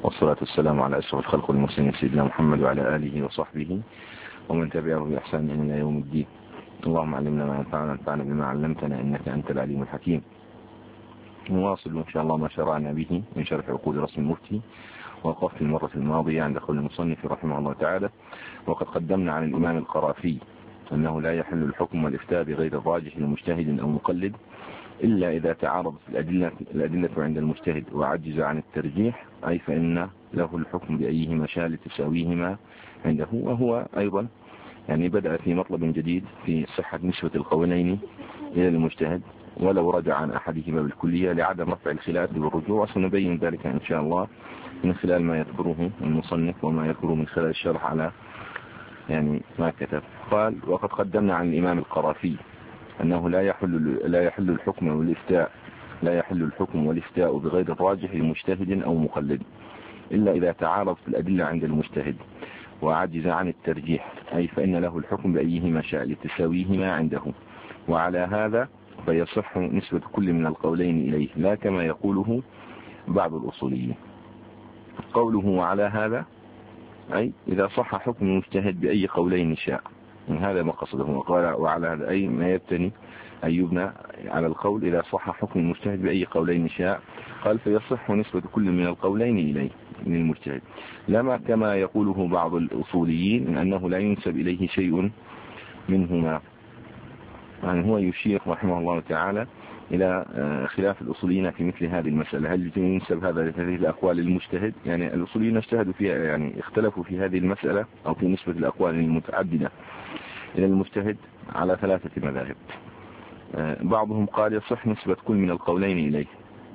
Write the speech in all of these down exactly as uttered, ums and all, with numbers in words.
والصلاة والسلام على أشرف الخلق والمرسلين سيدنا محمد وعلى آله وصحبه ومن تبعه بإحسان إلى يوم الدين. اللهم علمنا ما ينفعنا وانفعنا بما علمتنا إنك أنت العليم الحكيم. نواصل إن شاء الله ما شرعنا به من شرح عقود رسم المفتي، ووقفت المرة الماضية عند قول المصنف رحمه الله تعالى: وقد قدمنا عن الإمام القرافي أنه لا يحل الحكم والإفتاء بغير الراجح لمجتهد أو مقلد إلا إذا تعارضت الأدلة, الأدلة عند المجتهد وعجز عن الترجيح، أي فإن له الحكم بأيهما شاء لتساويهما عنده. وهو أيضا يعني بدأ في مطلب جديد في صحة نسبة القولين إلى المجتهد ولو رجع عن أحدهما بالكلية لعدم رفع الخلاف بالرجوع، وسنبين ذلك إن شاء الله من خلال ما يذكره المصنف وما يذكره من خلال الشرح على يعني ما كتب. قال: وقد قدمنا عن الإمام القرافي أنه لا يحل لا يحل الحكم والإفتاء لا يحل الحكم والإفتاء بغير الراجح لمجتهد أو مقلد إلا إذا تعارضت الأدلة عند المجتهد وعجز عن الترجيح، أي فإن له الحكم بأيهما شاء لتساويهما عنده. وعلى هذا فيصح نسبة كل من القولين إليه، لا كما يقوله بعض الأصوليين. قوله وعلى هذا أي إذا صح حكم المجتهد بأي قولين شاء، من هذا ما قصده. وقال وعلى هذا أي ما يبتني أن يبنى على القول إذا صح حكم المجتهد بأي قولين شاء. قال فيصح نسبة كل من القولين إليه من المجتهد، لما كما يقوله بعض الأصوليين من أنه لا ينسب إليه شيء منهما. يعني هو يشير رحمه الله تعالى إلى خلاف الأصوليين في مثل هذه المسألة، هل ينسب هذا هذه الأقوال للمجتهد؟ يعني الأصوليين اجتهدوا فيها، يعني اختلفوا في هذه المسألة أو في نسبة الأقوال المتعددة إلى المجتهد على ثلاثة مذاهب. بعضهم قال يصح نسبة كل من القولين إليه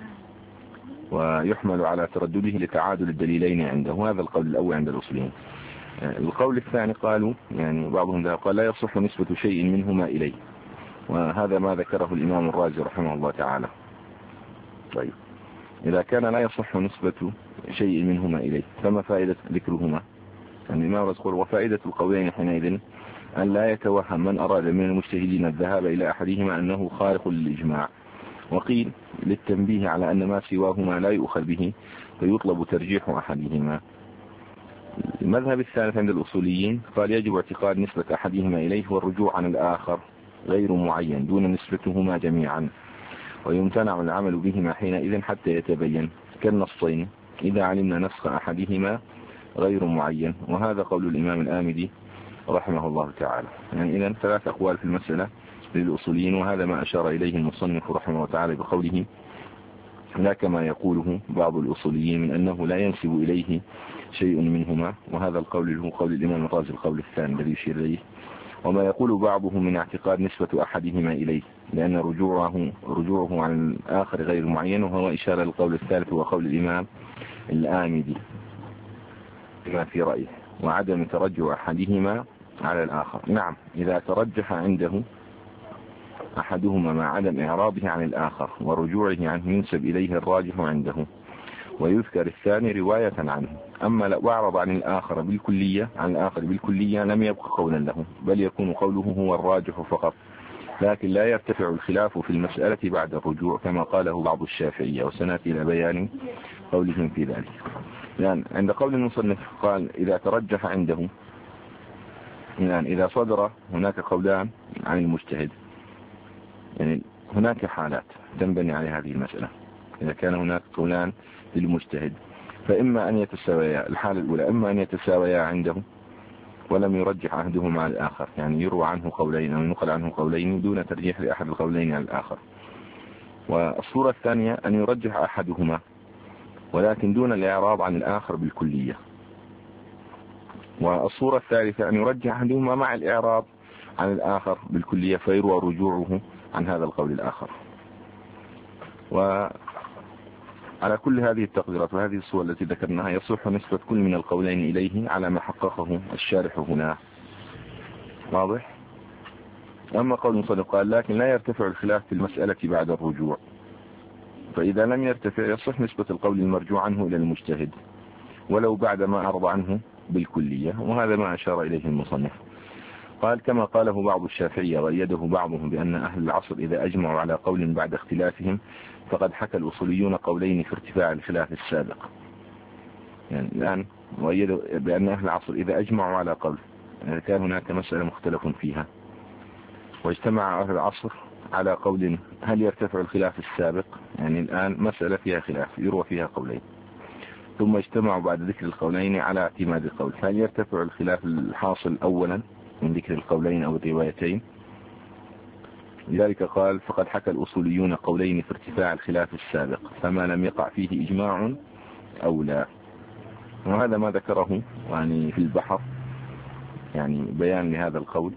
ويحمل على تردده لتعادل الدليلين عنده، وهذا القول الأول عند الأصوليين. القول الثاني قالوا يعني بعضهم قال لا يصح نسبة شيء منهما إليه، وهذا ما ذكره الإمام الرازي رحمه الله تعالى. طيب إذا كان لا يصح نسبة شيء منهما إليه فما فائدة ذكرهما؟ يعني الإمام الرازي يقول: وفائدة القولين حينئذ أن لا يتوهم من أراد من المجتهدين الذهاب إلى أحدهما أنه خارق للإجماع. وقيل للتنبيه على أن ما سواهما لا يؤخذ به فيطلب ترجيح أحدهما. المذهب الثالث عند الأصوليين قال يجب اعتقاد نسبة أحدهما إليه والرجوع عن الآخر غير معين دون نسبتهما جميعا، ويمتنع العمل بهما حينئذ حتى يتبين كالنصين إذا علمنا نسخ أحدهما غير معين. وهذا قول الإمام الآمدي رحمه الله تعالى. يعني إذن ثلاث أقوال في المسألة للأصوليين، وهذا ما أشار إليه المصنف رحمه الله تعالى بقوله لا كما يقوله بعض الأصوليين من أنه لا ينسب إليه شيء منهما، وهذا القول هو قول الإمام الرازي القول الثاني الذي يشير إليه. وما يقول بعضهم من اعتقاد نسبة أحدهما إليه لأن رجوعه رجوعه عن الآخر غير معين، وهو إشارة للقول الثالث وقول الإمام الآمدي بما في رأيه، وعدم ترجع أحدهما على الآخر. نعم إذا ترجح عنده أحدهما مع عدم إعراضه عن الآخر ورجوعه عنه ينسب إليه الراجح عنده ويذكر الثاني رواية عنه. أما لو أعرض عن الآخر بالكلية عن الآخر بالكلية لم يبقى قولا له، بل يكون قوله هو الراجح فقط، لكن لا يرتفع الخلاف في المسألة بعد الرجوع كما قاله بعض الشافعية، وسنأتي إلى بيان قولهم في ذلك. يعني عند قول المصنف قال إذا ترجح عنده، يعني إذا صدر هناك قولان عن المجتهد، يعني هناك حالات تنبني على هذه المسألة. إذا كان هناك قولان للمجتهد فإما أن يتساويا، الحالة الأولى إما أن يتساويا عنده ولم يرجح أحدهما على الآخر، يعني يروى عنه قولين أو ينقل عنه قولين دون ترجيح لأحد القولين على الآخر. والصورة الثانية أن يرجح أحدهما ولكن دون الإعراض عن الآخر بالكلية. والصورة الثالثة أن يرجح أحدهما مع الإعراض عن الآخر بالكلية فيروى رجوعه عن هذا القول الآخر. وعلى كل هذه التقديرات وهذه الصور التي ذكرناها يصح نسبة كل من القولين إليه على ما حققه الشارح هنا. واضح؟ أما قول المصنف قال لكن لا يرتفع الخلاف في المسألة بعد الرجوع، فإذا لم يرتفع يصح نسبة القول المرجوع عنه إلى المجتهد ولو بعد ما أعرض عنه بالكلية، وهذا ما أشار إليه المصنف. قال كما قاله بعض الشافعية وأيده بعضهم بأن أهل العصر إذا أجمعوا على قول بعد اختلافهم فقد حكى الأصوليون قولين في ارتفاع الخلاف السابق. يعني الآن وأيدوا بأن أهل العصر إذا أجمعوا على قول كان هناك مسألة مختلف فيها واجتمع أهل العصر على قول هل يرتفع الخلاف السابق، يعني الآن مسألة فيها خلاف يروى فيها قولين، ثم اجتمعوا بعد ذكر القولين على اعتماد القول، هل يرتفع الخلاف الحاصل أولا من ذكر القولين أو الروايتين؟ لذلك قال فقد حكى الأصوليون قولين في ارتفاع الخلاف السابق فما لم يقع فيه إجماع أو لا. وهذا ما ذكره يعني في البحر يعني بيان لهذا القول،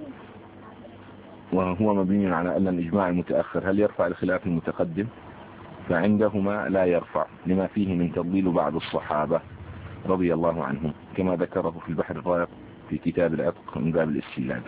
وهو مبني على أن الإجماع المتأخر هل يرفع الخلاف المتقدم، فعندهما لا يرفع لما فيه من تضليل بعض الصحابة رضي الله عنهم كما ذكره في البحر الرائق في كتاب العتق من باب الاستيلاد.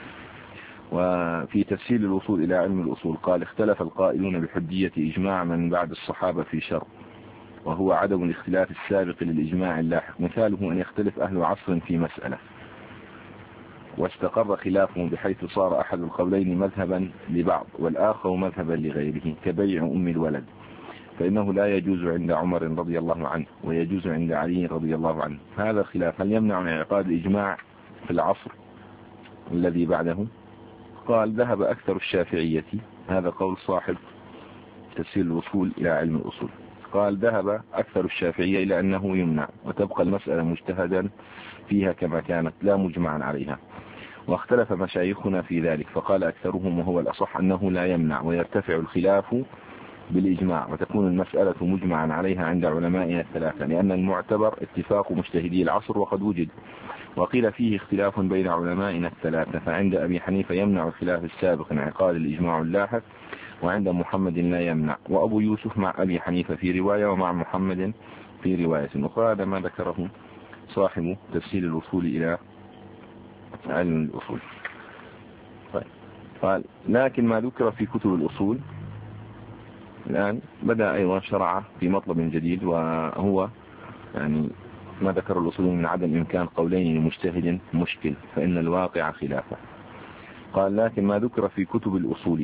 وفي تفسير الوصول إلى علم الأصول قال اختلف القائلون بحجية إجماع من بعد الصحابة في شر، وهو عدم الاختلاف السابق للإجماع اللاحق، مثاله أن يختلف أهل عصر في مسألة واستقر خلافهم بحيث صار أحد القولين مذهبا لبعض والآخر مذهبا لغيره كبيع أم الولد، فإنه لا يجوز عند عمر رضي الله عنه ويجوز عند علي رضي الله عنه. هذا الخلاف هل يمنع من انعقاد الإجماع في العصر الذي بعده؟ قال ذهب أكثر الشافعية، هذا قول صاحب تفسير الوصول إلى علم الأصول، قال ذهب أكثر الشافعية إلى أنه يمنع وتبقى المسألة مجتهدا فيها كما كانت لا مجمعا عليها، واختلف مشايخنا في ذلك فقال أكثرهم وهو الأصح أنه لا يمنع ويرتفع الخلاف بالإجماع وتكون المسألة مجمعا عليها عند علمائنا الثلاثة، لأن المعتبر اتفاق مجتهدي العصر وقد وجد، وقيل فيه اختلاف بين علمائنا الثلاثة، فعند أبي حنيفة يمنع الخلاف السابق انعقاد الإجماع اللاحق، وعند محمد لا يمنع، وأبو يوسف مع أبي حنيفة في رواية ومع محمد في رواية أخرى. هذا ما ذكره صاحب تفسير الوصول إلى علم الأصول. قال لكن ما ذكر في كتب الأصول الآن بدأ أيضا شرع في مطلب جديد، وهو يعني ما ذكر الأصوليون من عدم إمكان قولين لمجتهد مشكل فإن الواقع خلافه. قال لكن ما ذكر في كتب الأصول،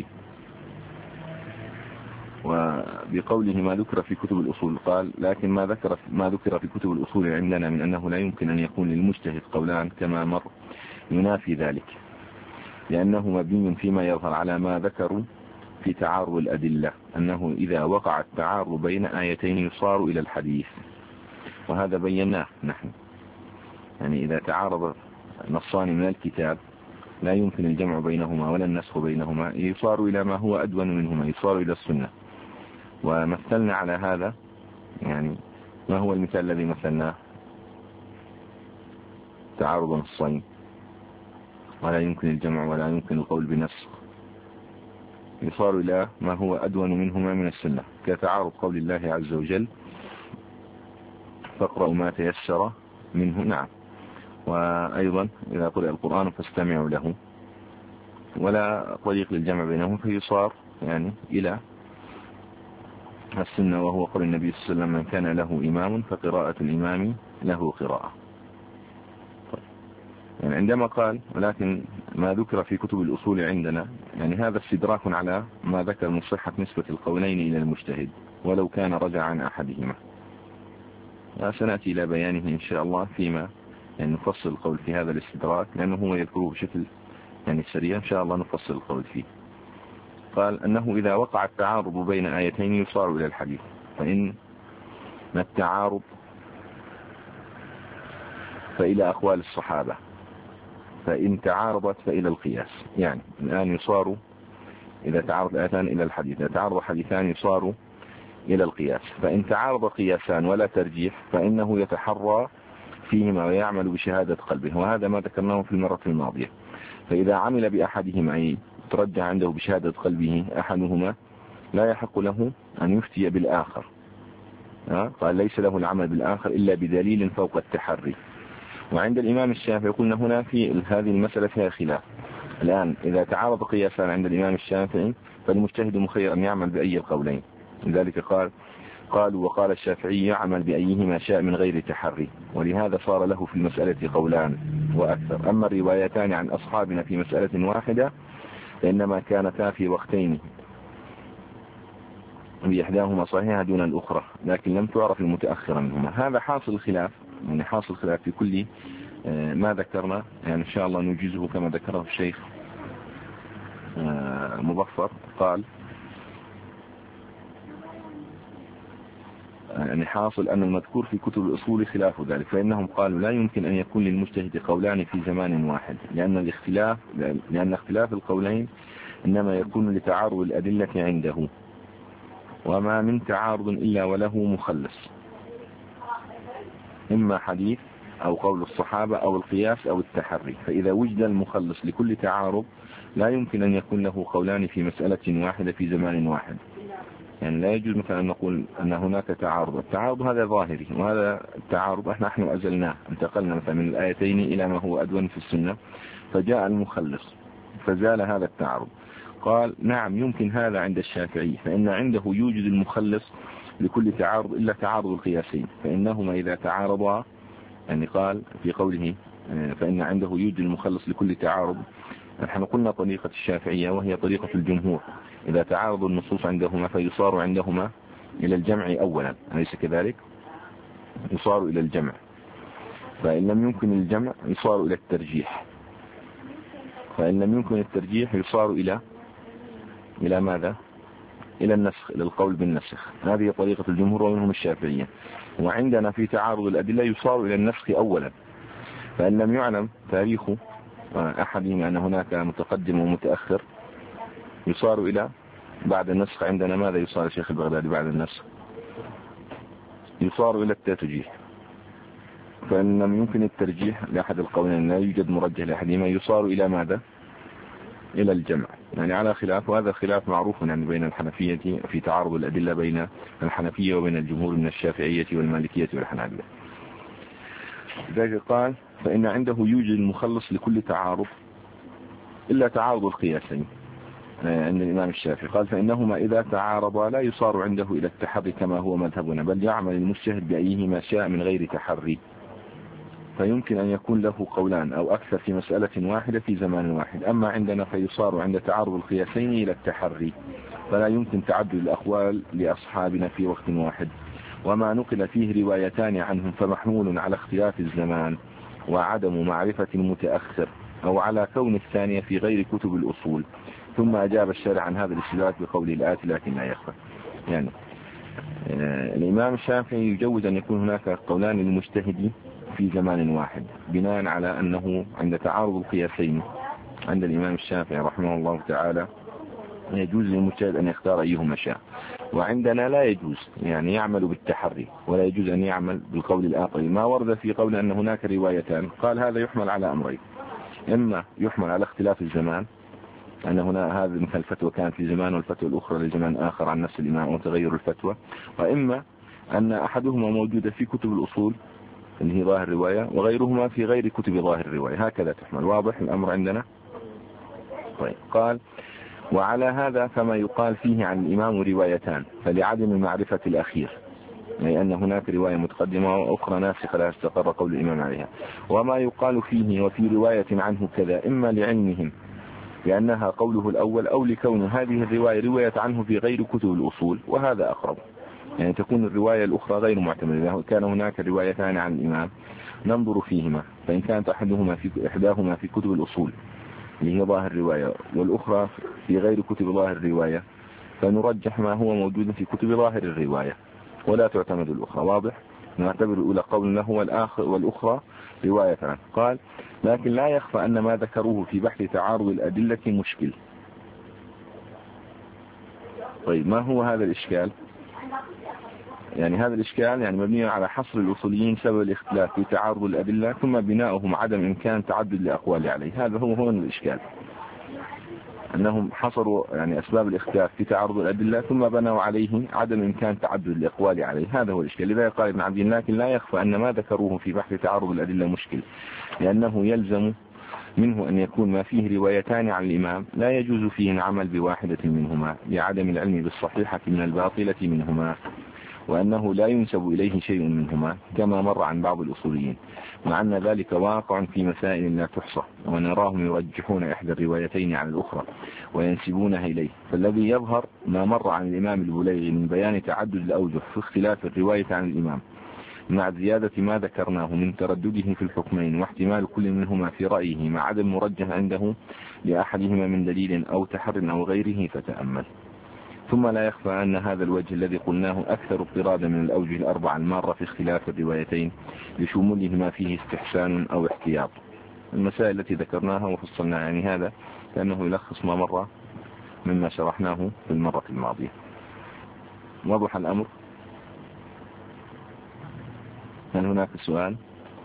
وبقوله ما ذكر في كتب الأصول قال لكن ما ذكر ما ذكر في كتب الأصول عندنا من أنه لا يمكن أن يكون للمجتهد قولان كما مر ينافي ذلك، لأنه مبني فيما يظهر على ما ذكروا في تعارض الأدلة، أنه إذا وقع التعارض بين آيتين يصار إلى الحديث، وهذا بيناه نحن، يعني إذا تعارض نصان من الكتاب لا يمكن الجمع بينهما ولا النسخ بينهما، يصار إلى ما هو أدون منهما، يصار إلى السنة. ومثلنا على هذا، يعني ما هو المثال الذي مثلناه؟ تعارض نصين ولا يمكن الجمع ولا يمكن القول بنسخ، يصار إلى ما هو أدون منهما من السنة، كتعارض قول الله عز وجل فاقرأوا ما تيسر منه. نعم. وأيضا إذا قرأ القرآن فاستمعوا له، ولا طريق للجمع بينهم، فيصار يعني إلى السنة، وهو قول النبي صلى الله عليه وسلم من كان له إمام فقراءة الإمام له قراءة. يعني عندما قال ولكن ما ذكر في كتب الأصول عندنا، يعني هذا استدراك على ما ذكر من صحة نسبة القولين إلى المجتهد ولو كان رجع عن أحدهما، سنأتي إلى بيانه إن شاء الله فيما يعني نفصل القول في هذا الاستدراك، لأنه هو يذكره بشكل يعني سريع، إن شاء الله نفصل القول فيه. قال أنه إذا وقع التعارض بين آيتين يصار إلى الحديث، فإن التعارض فإلى أقوال الصحابة، فإن تعارضت فإلى القياس، يعني الآن يصار إذا تعارض آيتان إلى الحديث، إذا تعارض حديثان يصار إلى القياس، فإن تعارض قياسان ولا ترجيح فإنه يتحرى فيهما ويعمل بشهادة قلبه، وهذا ما ذكرناه في المرة الماضية. فإذا عمل بأحدهما أي ترجع عنده بشهادة قلبه أحدهما لا يحق له أن يفتي بالآخر، قال ليس له العمل بالآخر إلا بدليل فوق التحري. وعند الإمام الشافعي قلنا هنا في هذه المسألة فيها خلاف. الآن إذا تعارض قياسان عند الإمام الشافعي فالمجتهد مخير أن يعمل بأي القولين، لذلك قال قالوا وقال الشافعي يعمل بأيهما شاء من غير تحري، ولهذا صار له في المسألة قولان وأكثر. أما الروايتان عن أصحابنا في مسألة واحدة فإنما كانتا في وقتين بإحداهما صحيحة دون الأخرى لكن لم تعرف المتأخرة منهما. هذا حاصل الخلاف، يعني حاصل الخلاف في كل ما ذكرنا، يعني إن شاء الله نجيزه كما ذكره الشيخ مظفر. قال يعني حاصل أن المذكور في كتب الأصول خلاف ذلك، فإنهم قالوا لا يمكن أن يكون للمجتهد قولان في زمان واحد، لأن الاختلاف لأن اختلاف القولين إنما يكون لتعارض الأدلة عنده، وما من تعارض إلا وله مخلص، إما حديث أو قول الصحابة أو القياس أو التحري. فإذا وجد المخلص لكل تعارض لا يمكن أن يكون له قولان في مسألة واحدة في زمان واحد. يعني لا يجوز مثلا أن نقول أن هناك تعارض، التعارض هذا ظاهري، وهذا التعارض احنا نحن أزلناه، انتقلنا مثلا من الآيتين إلى ما هو أدون في السنة، فجاء المخلص فزال هذا التعارض. قال نعم يمكن هذا عند الشافعي، فإن عنده يوجد المخلص لكل تعارض إلا تعارض القياسين، فإنهما إذا تعارضا، يعني قال في قوله فإن عنده يوجد المخلص لكل تعارض، نحن قلنا طريقة الشافعية وهي طريقة الجمهور، إذا تعارض النصوص عندهما فيصار عندهما إلى الجمع أولا، أليس كذلك؟ يصار إلى الجمع، فإن لم يمكن الجمع يصار إلى الترجيح، فإن لم يمكن الترجيح يصار إلى إلى ماذا؟ إلى النسخ، إلى القول بالنسخ. هذه طريقة الجمهور ومنهم الشافعية. وعندنا في تعارض الأدلة يصار إلى النسخ أولا، فإن لم يعلم تاريخ أحدهما أن هناك متقدم ومتأخر يصار إلى بعد النسخ. عندنا ماذا يصار الشيخ البغدادي بعد النسخ؟ يصار إلى الترجيح، فإن لم يمكن الترجيح لأحد القولين، لا يوجد مرجح لأحدهما، يصار إلى ماذا؟ إلى الجمع. يعني على خلاف، وهذا خلاف معروف يعني بين الحنفية في تعارض الأدلة بين الحنفية وبين الجمهور من الشافعية والمالكية والحنابلة. لذلك قال فإن عنده يوجد المخلص لكل تعارض إلا تعارض القياسين عند الإمام الشافعي. قال فإنهما إذا تعارضا لا يصار عنده إلى التحري كما هو مذهبنا، بل يعمل المجتهد بأيهما شاء من غير تحري، فيمكن أن يكون له قولان أو أكثر في مسألة واحدة في زمان واحد. أما عندنا فيصار عند تعارض القياسين إلى التحري، فلا يمكن تعدد الأقوال لأصحابنا في وقت واحد، وما نقل فيه روايتان عنهم فمحمول على اختلاف الزمان وعدم معرفة المتأخر، أو على كون الثانية في غير كتب الأصول. ثم أجاب الشارع عن هذا الاستدلال بقول الآتي لكن لا يخفى. يعني آه الإمام الشافعي يجوز أن يكون هناك قولان للمجتهد في زمان واحد، بناء على أنه عند تعارض القياسين عند الإمام الشافعي رحمه الله تعالى يجوز للمجتهد أن يختار أيهما شاء، وعندنا لا يجوز، يعني يعمل بالتحري ولا يجوز أن يعمل بالقول الآخر. ما ورد في قول أن هناك روايتان، قال هذا يحمل على أمرين، إما يحمل على اختلاف الزمان، أن هنا هذه مثل الفتوى كانت في زمان والفتوى الأخرى لزمان آخر عن نفس الإمام وتغير الفتوى، وإما أن أحدهما موجودة في كتب الأصول اللي هي ظاهر الرواية وغيرهما في غير كتب ظاهر الرواية، هكذا تحمل. واضح الأمر عندنا؟ طيب. قال وعلى هذا فما يقال فيه عن الإمام روايتان فلعدم معرفة الأخير، أي أن هناك رواية متقدمة وأخرى ناسخة لا استقر قول الإمام عليها، وما يقال فيه وفي رواية عنه كذا، إما لعلمهم لأنها قوله الأول أو لكون هذه الرواية رواية عنه في غير كتب الأصول، وهذا أقرب، يعني تكون الرواية الأخرى غير معتمدة. إذا كان هناك روايتان عن الإمام ننظر فيهما، فإن كانت أحدهما في إحداهما في كتب الأصول اللي هي ظاهر الرواية والأخرى في غير كتب ظاهر الرواية فنرجح ما هو موجود في كتب ظاهر الرواية ولا تعتمد الأخرى. واضح؟ نعتبر الأولى قول له والآخر والأخرى رواية عنه. قال لكن لا يخفى أن ما ذكروه في بحث تعارض الأدلة مشكل. طيب ما هو هذا الإشكال؟ يعني هذا الإشكال يعني مبني على حصر الأصوليين سبب الاختلاف في تعارض الأدلة ثم بناؤهم عدم إمكان تعدد الأقوال عليه. هذا هو هو الإشكال، أنهم حصروا يعني أسباب الاختلاف في تعارض الأدلة ثم بنوا عليه عدم إمكان تعدد الأقوال عليه. هذا هو الإشكال. لذلك قال ابن عبد الله لكن لا يخفى أن ما ذكروه في بحث تعارض الأدلة مشكل، لأنه يلزم منه أن يكون ما فيه روايتان عن الإمام لا يجوز فيه العمل بواحدة منهما لعدم العلم بالصحيحة من الباطلة منهما، وأنه لا ينسب إليه شيء منهما كما مر عن بعض الأصوليين، مع أن ذلك واقع في مسائل لا تحصى، ونراهم يرجحون إحدى الروايتين على الأخرى وينسبونها إليه. فالذي يظهر ما مر عن الإمام البليغي من بيان تعدد الأوجه في اختلاف الرواية عن الإمام، مع زيادة ما ذكرناه من تردده في الحكمين واحتمال كل منهما في رأيه مع عدم مرجح عنده لأحدهما من دليل أو تحر أو غيره، فتأمل. ثم لا يخفى أن هذا الوجه الذي قلناه أكثر اضطرادا من الأوجه الأربعة المارة في اختلاف الروايتين لشمولهما فيه استحسان أو احتياط. المسائل التي ذكرناها وفصلناها، يعني هذا كأنه يلخص ما مر مما شرحناه في المرة الماضية. وضح الأمر؟ هل هناك سؤال؟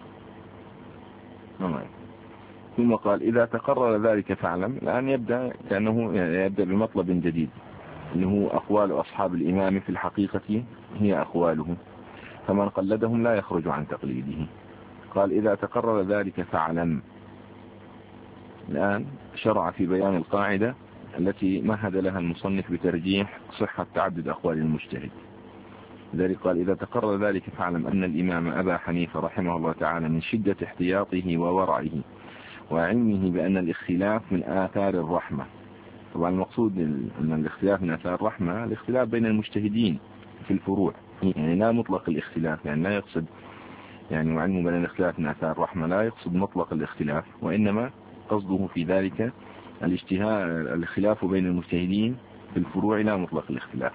نعم. ثم قال إذا تقرر ذلك فاعلم. الآن يبدأ كأنه يبدأ بمطلب جديد، اللي هو أقوال أصحاب الإمام في الحقيقة هي أقواله، فمن قلدهم لا يخرج عن تقليده. قال إذا تقرر ذلك فاعلم. الآن شرع في بيان القاعدة التي مهد لها المصنف بترجيح صحة تعدد أقوال المجتهد. ذلك قال إذا تقرر ذلك فاعلم أن الإمام أبا حنيفة رحمه الله تعالى من شدة احتياطه وورعه وعلمه بأن الاختلاف من آثار الرحمة. طبعا المقصود أن الاختلاف من آثار الرحمة الاختلاف بين المجتهدين في الفروع، يعني لا مطلق الاختلاف، يعني لا يقصد يعني وعلمه بأن الاختلاف من آثار الرحمة لا يقصد مطلق الاختلاف، وإنما قصده في ذلك الاجتهاد الخلاف بين المجتهدين في الفروع لا مطلق الاختلاف.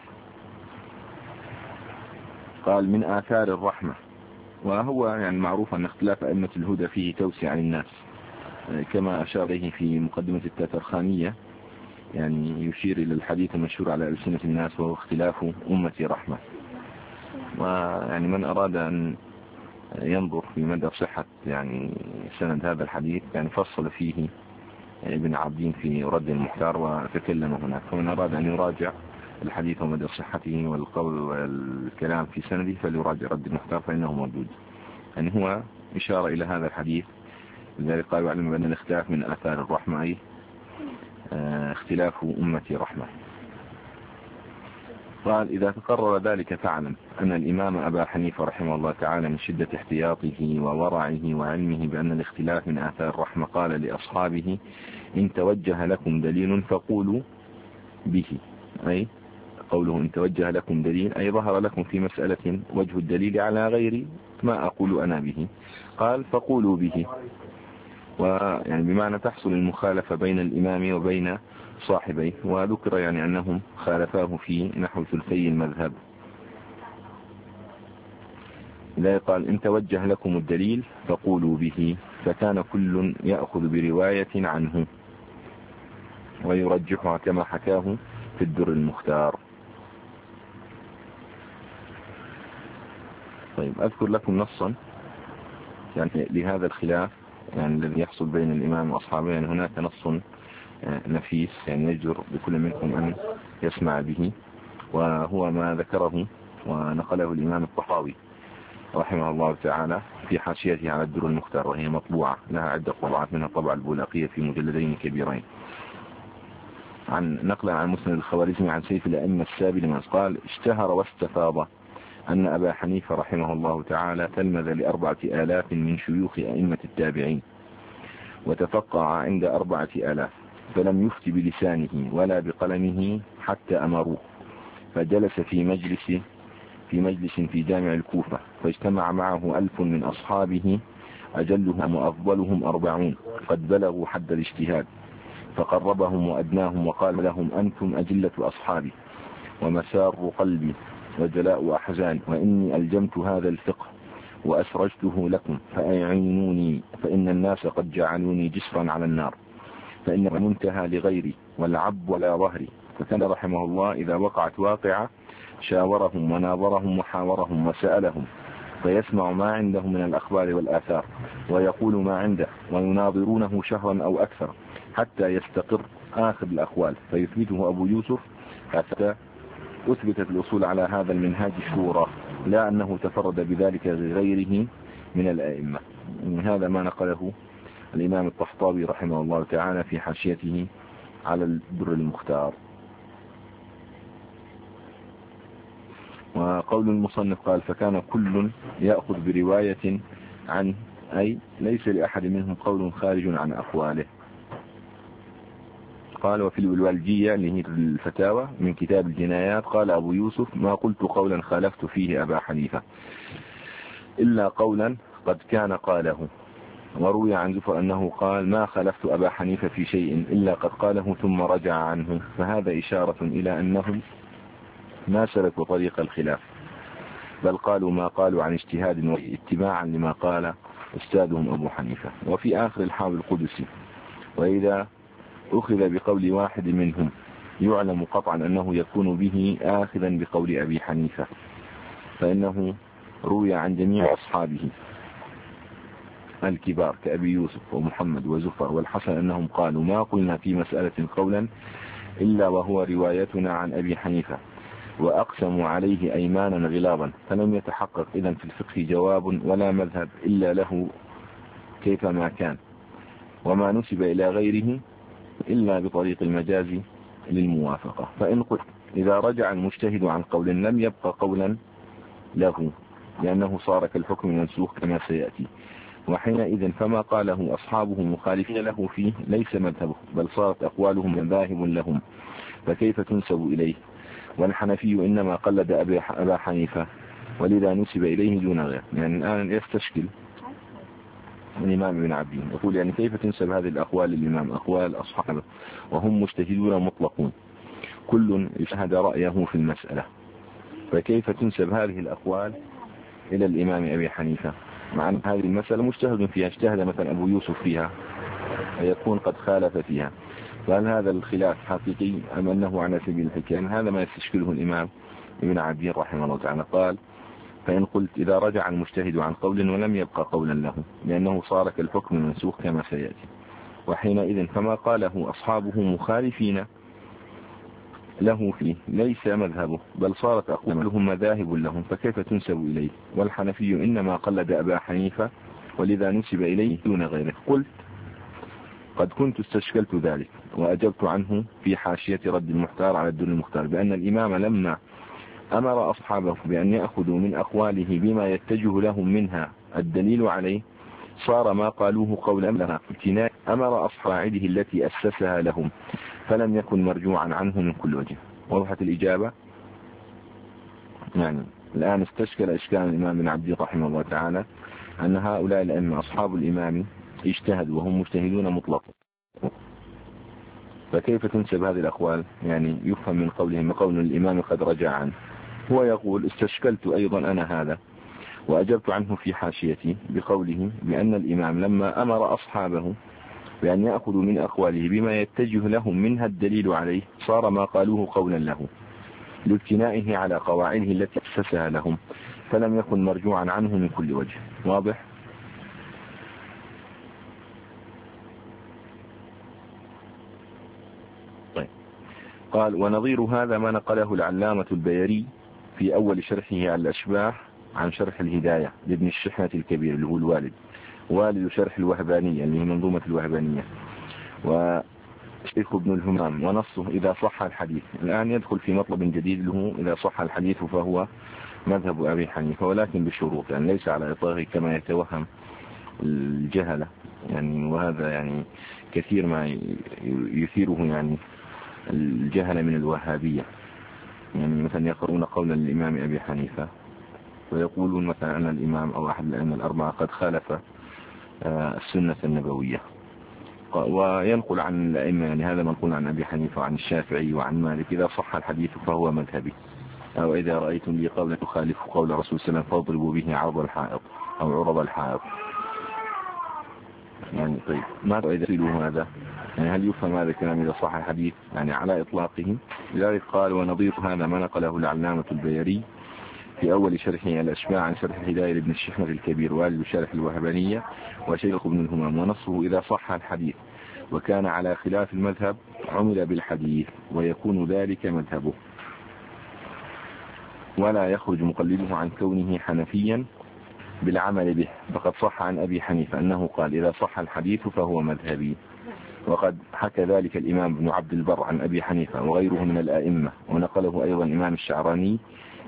قال من آثار الرحمة، وهو يعني معروف أن اختلاف أئمة الهدى فيه توسع للناس، كما أشار إليه في مقدمة التترخانية، يعني يشير إلى الحديث المشهور على ألسنة الناس وهو اختلاف أمتي رحمة. ويعني من أراد أن ينظر في مدى صحة يعني سند هذا الحديث يعني فصل فيه ابن عابدين في رد المختار وتكلم هناك، فمن أراد أن يراجع الحديث ومدى صحته والقول والكلام في سنده فليراجع رد المختار فإنه موجود. يعني هو إشارة إلى هذا الحديث، لذلك قال يعلم بأن الاختلاف من آثار الرحمة، أي اختلاف أمتي رحمة. قال إذا تقرر ذلك فاعلم أن الإمام أبا حنيفة رحمه الله تعالى من شدة احتياطه وورعه وعلمه بأن الاختلاف من آثار الرحمة قال لأصحابه إن توجه لكم دليل فقولوا به، أي قوله إن توجه لكم دليل أي ظهر لكم في مسألة وجه الدليل على غير ما أقول أنا به، قال فقولوا به، ويعني بمعنى تحصل المخالفة بين الإمام وبين صاحبيه. وذكر يعني أنهم خالفاه في نحو ثلثي المذهب. لا قال إن توجه لكم الدليل فقولوا به، فكان كل يأخذ برواية عنه ويرجحها كما حكاه في الدر المختار. طيب أذكر لكم نصا يعني لهذا الخلاف يعني الذي يحصل بين الإمام وأصحابه. يعني هناك نص نفيس يعني يجدر بكل منكم أن يسمع به، وهو ما ذكره ونقله الإمام الطحاوي رحمه الله تعالى في حاشيته على الدر المختار، وهي مطبوعة لها عدة طبعات منها الطبعة البولاقية في مجلدين كبيرين، عن نقلا عن مسند الخوارزمي عن سيف الأئمة السابل من قال اشتهر واستفاض أن أبا حنيفة رحمه الله تعالى تلمذ لأربعة آلاف من شيوخ أئمة التابعين وتفقع عند أربعة آلاف، فلم يفت بلسانه ولا بقلمه حتى أمروه، فجلس في مجلس في مجلس في جامع الكوفة، فاجتمع معه ألف من أصحابه أجلهم وأفضلهم أربعون قد بلغوا حد الاجتهاد، فقربهم وأدناهم وقال لهم أنتم أجلة أصحابي ومسار قلبي وجلاء أحزان، وإني ألجمت هذا الفقه وأسرجته لكم فأعينوني، فإن الناس قد جعلوني جسرا على النار، فإن منتهى لغيري والعب ولا ظهري. فكان رحمه الله إذا وقعت واقعة شاورهم وناظرهم وحاورهم وسألهم، فيسمع ما عنده من الأخبار والآثار ويقول ما عنده، ويناظرونه شهرا أو أكثر حتى يستقر آخر الأقوال فيثبته أبو يوسف، حتى أثبتت الأصول على هذا المنهاج الشورى، لا أنه تفرد بذلك غيره من الأئمة. هذا ما نقله الإمام الطحطاوي رحمه الله تعالى في حاشيته على الدر المختار. قول المصنف قال فكان كل يأخذ برواية عنه، أي ليس لأحد منهم قول خارج عن أقواله. قال وفي الولوالجية اللي هي الفتاوى من كتاب الجنايات قال أبو يوسف ما قلت قولا خالفت فيه أبا حنيفة إلا قولا قد كان قاله. وروي عن زفر أنه قال ما خالفت أبا حنيفة في شيء إلا قد قاله ثم رجع عنه. فهذا إشارة إلى أنهم ما سلكوا طريق الخلاف، بل قالوا ما قالوا عن اجتهاد واتباعا لما قال أستاذهم أبو حنيفة. وفي آخر الحافظ القدسي وإذا أخذ بقول واحد منهم يعلم قطعا أنه يكون به آخذا بقول أبي حنيفة، فإنه روي عن جميع أصحابه الكبار كأبي يوسف ومحمد وزفر والحسن أنهم قالوا ما قلنا في مسألة قولا إلا وهو روايتنا عن أبي حنيفة، وأقسموا عليه أيمانا غلاظا، فلم يتحقق إذن في الفقه جواب ولا مذهب إلا له كيفما كان، وما نسب إلى غيره إلا بطريق المجاز للموافقة. فإن قلت إذا رجع المجتهد عن قول لم يبقى قولا له لأنه صار كالحكم المنسوخ كما سيأتي، وحينئذ فما قاله أصحابه مخالفين له فيه ليس مذهبه، بل صارت أقوالهم مذاهب لهم، فكيف تنسب إليه؟ والحنفي إنما قلد أبا حنيفة ولذا نسب إليه دون غير. يعني الآن يستشكل الإمام ابن عبدين يقول يعني كيف تنسب هذه الأقوال للإمام أقوال أصحابه وهم مجتهدون مطلقون كل يشهد رأيه في المسألة، فكيف تنسب هذه الأقوال إلى الإمام أبي حنيفة مع أن هذه المسألة مجتهد فيها، اجتهد مثلا أبو يوسف فيها فيكون قد خالف فيها، فهل هذا الخلاف حقيقي أم أنه على سبيل الحكاية؟ هذا ما يستشكله الإمام ابن عبدين رحمه الله تعالى. قال فإن قلت إذا رجع المجتهد عن قول ولم يبقى قولا له لأنه صار كالحكم المنسوخ كما سيأتي، وحينئذ فما قاله أصحابه مخالفين له فيه ليس مذهبه، بل صارت أقوالهم مذاهب لهم، فكيف تنسب إليه؟ والحنفي إنما قلد أبا حنيفة ولذا نسب إليه دون غيره. قلت قد كنت استشكلت ذلك وأجبت عنه في حاشية رد المحتار على الدر المختار بأن الإمام لما أمر أصحابه بأن يأخذوا من أقواله بما يتجه لهم منها الدليل عليه صار ما قالوه قولا لها ابتناء، أمر أصحابه التي أسسها لهم، فلم يكن مرجوعا عنه من كل وجه. وضحت الإجابة؟ يعني الآن استشكل إشكال الإمام بن عبد رحمه الله تعالى أن هؤلاء الأئمة أصحاب الإمام اجتهدوا وهم مجتهدون مطلقا، فكيف تنسب هذه الأقوال؟ يعني يفهم من قولهم قول الإمام قد رجع عنه. هو يقول استشكلت أيضا أنا هذا وأجبت عنه في حاشيتي بقوله بأن الإمام لما أمر أصحابه بأن يأخذوا من أقواله بما يتجه لهم منها الدليل عليه صار ما قالوه قولا له لابتنائه على قواعده التي أسسها لهم، فلم يكن مرجوعا عنه من كل وجه. واضح؟ طيب. قال ونظير هذا ما نقله العلامة البيري في أول شرحه على الأشباح عن شرح الهداية لابن الشحنة الكبير اللي هو الوالد والد شرح الوهبانية اللي هي منظومة الوهبانية، وشيخ ابن الهمام ونصه إذا صح الحديث. الآن يدخل في مطلب جديد له إذا صح الحديث فهو مذهب أبي حنيفة، ولكن بشروط، يعني ليس على إطلاقه كما يتوهم الجهلة، يعني وهذا يعني كثير ما يثيره يعني الجهل من الوهابية. يعني مثلا يقرؤون قولا للإمام أبي حنيفة ويقولون مثلا أن الإمام أو أحد الأئمة الأربعة قد خالف السنة النبوية، وينقل عن الأئمة يعني هذا منقول عن أبي حنيفة وعن الشافعي وعن مالك إذا صح الحديث فهو مذهبي، أو إذا رأيتم لي قولا تخالف قول الرسول صلى الله عليه وسلم فاضربوا به عرض الحائط أو عرض الحائط. يعني طيب ماذا إذا قيلوا هذا؟ يعني هل يفهم هذا الكلام إذا صح الحديث يعني على إطلاقه؟ لذلك قال ونظير هذا ما نقله العلامة البيري في أول شرحه الأشباع عن شرح الهداية لابن الشحنة الكبير والد شرح الوهبانية وشيخ ابن الهمام، ونصه إذا صح الحديث وكان على خلاف المذهب عمل بالحديث ويكون ذلك مذهبه، ولا يخرج مقلده عن كونه حنفيا بالعمل به، فقد صح عن أبي حنيفة أنه قال إذا صح الحديث فهو مذهبي، وقد حكى ذلك الإمام ابن عبد البر عن أبي حنيفة وغيره من الآئمة، ونقله أيضا الإمام الشعراني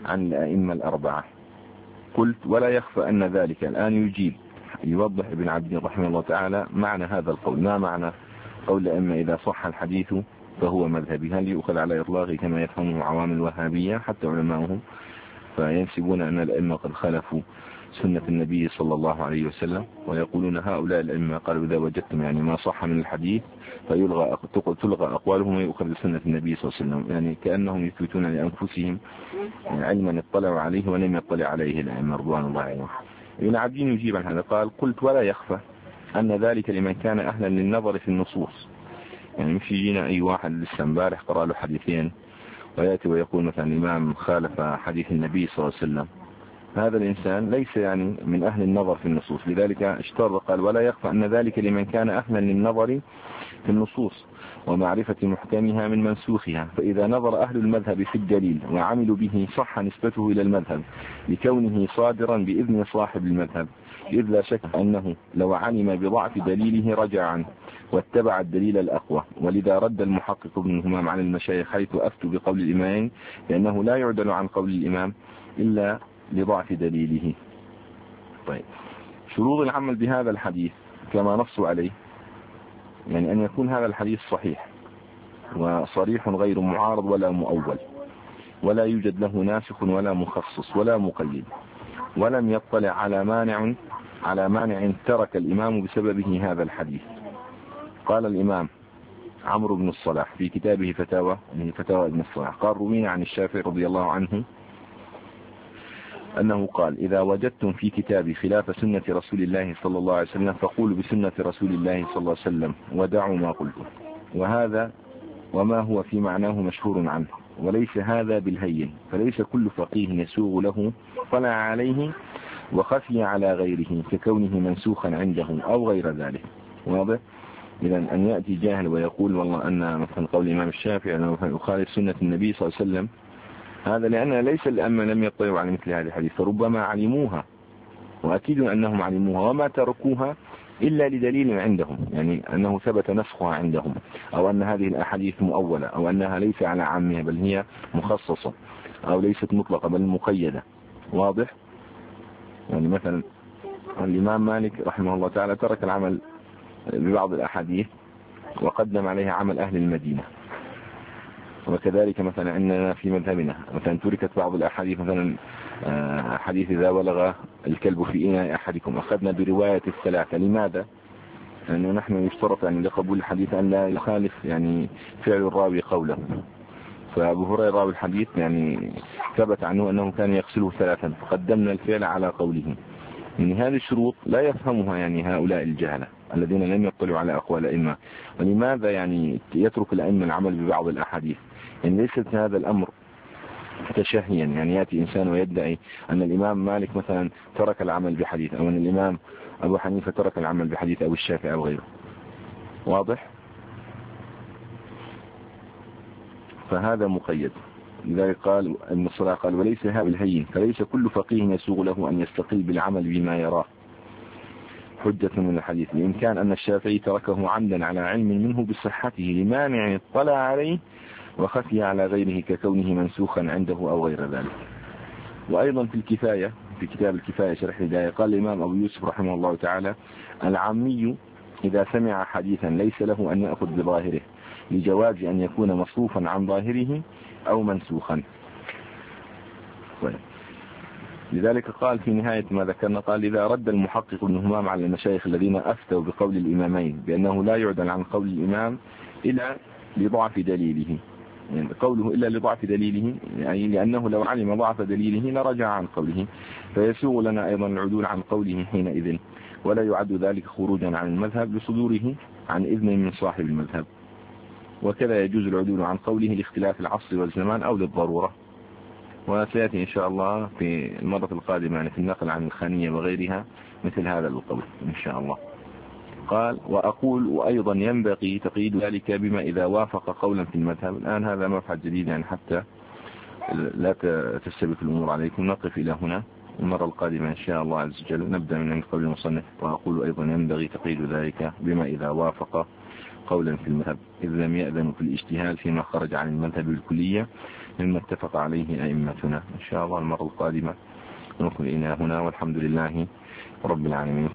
عن الأئمة الأربعة. قلت ولا يخفى أن ذلك الآن يجيب يوضح ابن عبد رحمه الله تعالى معنى هذا القول. ما معنى قول الأئمة إذا صح الحديث فهو مذهبي؟ هل يؤخذ على إطلاقه كما يفهمه عوام الوهابية حتى علماؤهم، فينسبون أن الأئمة قد خالفوا سنة النبي صلى الله عليه وسلم، ويقولون هؤلاء الأئمة قالوا إذا وجدتم يعني ما صح من الحديث فيلغى تلغى أقوالهم ويؤخذ سنة النبي صلى الله عليه وسلم، يعني كأنهم يثبتون لأنفسهم علما اطلعوا عليه ولم يطلع عليه الأئمة رضوان الله عليهم. ابن عبدين يجيب عن هذا قال قلت ولا يخفى أن ذلك لمن كان أهلا للنظر في النصوص. يعني مش يجينا أي واحد لسه امبارح قرأ له حديثين ويأتي ويقول مثلا الإمام خالف حديث النبي صلى الله عليه وسلم، هذا الإنسان ليس يعني من أهل النظر في النصوص. لذلك اشترط قال ولا يخفى أن ذلك لمن كان أهلا للنظر في النصوص ومعرفة محكمها من منسوخها، فإذا نظر أهل المذهب في الدليل وعملوا به صح نسبته إلى المذهب لكونه صادرا بإذن صاحب المذهب، إذ لا شك أنه لو علم بضعف دليله رجع عنه واتبع الدليل الأقوى. ولذا رد المحقق ابن همام عن المشايخ حيث أفتوا بقول الإمامين لأنه لا يعدل عن قول الإمام إلا لضعف دليله. طيب شروط العمل بهذا الحديث كما نصوا عليه يعني أن يكون هذا الحديث صحيح وصريح غير معارض ولا مؤول، ولا يوجد له ناسخ ولا مخصص ولا مقيد، ولم يطلع على مانع على مانع ترك الإمام بسببه هذا الحديث. قال الإمام عمرو بن الصلاح في كتابه فتاوى من فتاوى ابن الصلاح قال روينا عن الشافعي رضي الله عنه أنه قال إذا وجدتم في كتابي خلاف سنة رسول الله صلى الله عليه وسلم فقولوا بسنة رسول الله صلى الله عليه وسلم ودعوا ما قلتم. وهذا وما هو في معناه مشهور عنه، وليس هذا بالهين، فليس كل فقيه يسوغ له طلع عليه وخفي على غيره ككونه منسوخا عنده أو غير ذلك. واضح؟ إذا أن يأتي جاهل ويقول والله أن مثلا قول الإمام الشافعي أنه يخالف سنة النبي صلى الله عليه وسلم، هذا لأن ليس الأئمة لم يطلعوا على مثل هذه الحديث، فربما علموها وأكيد أنهم علموها وما تركوها إلا لدليل عندهم، يعني أنه ثبت نسخها عندهم، أو أن هذه الأحاديث مؤولة، أو أنها ليس على عامها بل هي مخصصة، أو ليست مطلقة بل مقيدة. واضح؟ يعني مثلا الإمام مالك رحمه الله تعالى ترك العمل ببعض الأحاديث وقدم عليها عمل أهل المدينة، وكذلك مثلا عندنا في مذهبنا مثلا تركت بعض الأحاديث، مثلا حديث إذا ولغ الكلب في إناء أحدكم أخذنا برواية الثلاثة. لماذا؟ لأنه نحن يشترط يعني لقبول الحديث أن لا يخالف يعني فعل الراوي قوله، فأبو هريرة راوي الحديث يعني ثبت عنه أنه كان يغسله ثلاثا فقدمنا الفعل على قوله. يعني هذه الشروط لا يفهمها يعني هؤلاء الجهلة الذين لم يطلعوا على أقوال الأئمة. ولماذا يعني يترك الأئمة العمل ببعض الأحاديث؟ يعني ليست هذا الأمر تشهيا، يعني يأتي إنسان ويدعي أن الإمام مالك مثلا ترك العمل بحديث، أو أن الإمام أبو حنيفة ترك العمل بحديث، أو الشافعي أو غيره. واضح؟ فهذا مقيد. لذلك قال ابن الصلاح قال وليس هذا الهين، فليس كل فقيه يسوغ له أن يستقل بالعمل بما يراه حجة من الحديث، بإمكان أن الشافعي تركه عمدا على علم منه بصحته لمانع اطلع عليه وخفي على غيره ككونه منسوخا عنده أو غير ذلك. وأيضا في الكفاية في كتاب الكفاية شرح الهداية قال الإمام أبو يوسف رحمه الله تعالى العامي إذا سمع حديثا ليس له أن يأخذ بظاهره لجواز أن يكون مصروفا عن ظاهره أو منسوخا. لذلك قال في نهاية ما ذكرنا قال إذا رد المحقق ابن همام على المشايخ الذين أفتوا بقول الإمامين بأنه لا يعدل عن قول الإمام إلا لضعف دليله، يعني قوله إلا لضعف دليله يعني لأنه لو علم ضعف دليله لرجع عن قوله، فيسوغ لنا أيضا العدول عن قوله حينئذ، ولا يعد ذلك خروجا عن المذهب لصدوره عن إذن من صاحب المذهب. وكذا يجوز العدول عن قوله لاختلاف العصر والزمان أو للضرورة. وسيأتي إن شاء الله في المرة القادمة يعني في النقل عن الخانية وغيرها مثل هذا القول إن شاء الله. قال وأقول وأيضا ينبغي تقييد ذلك بما إذا وافق قولا في المذهب. الآن هذا مبحث جديد يعني حتى لا تستبك الأمور عليكم. نقف إلى هنا، المرة القادمة إن شاء الله عز وجل نبدأ من قول المصنف. وأقول أيضا ينبغي تقييد ذلك بما إذا وافق قولا في المذهب، إذ لم يأذنوا في الاجتهاد فيما خرج عن المذهب الكلية مما اتفق عليه أئمتنا. إن شاء الله المرة القادمة نكون إلى هنا، والحمد لله رب العالمين.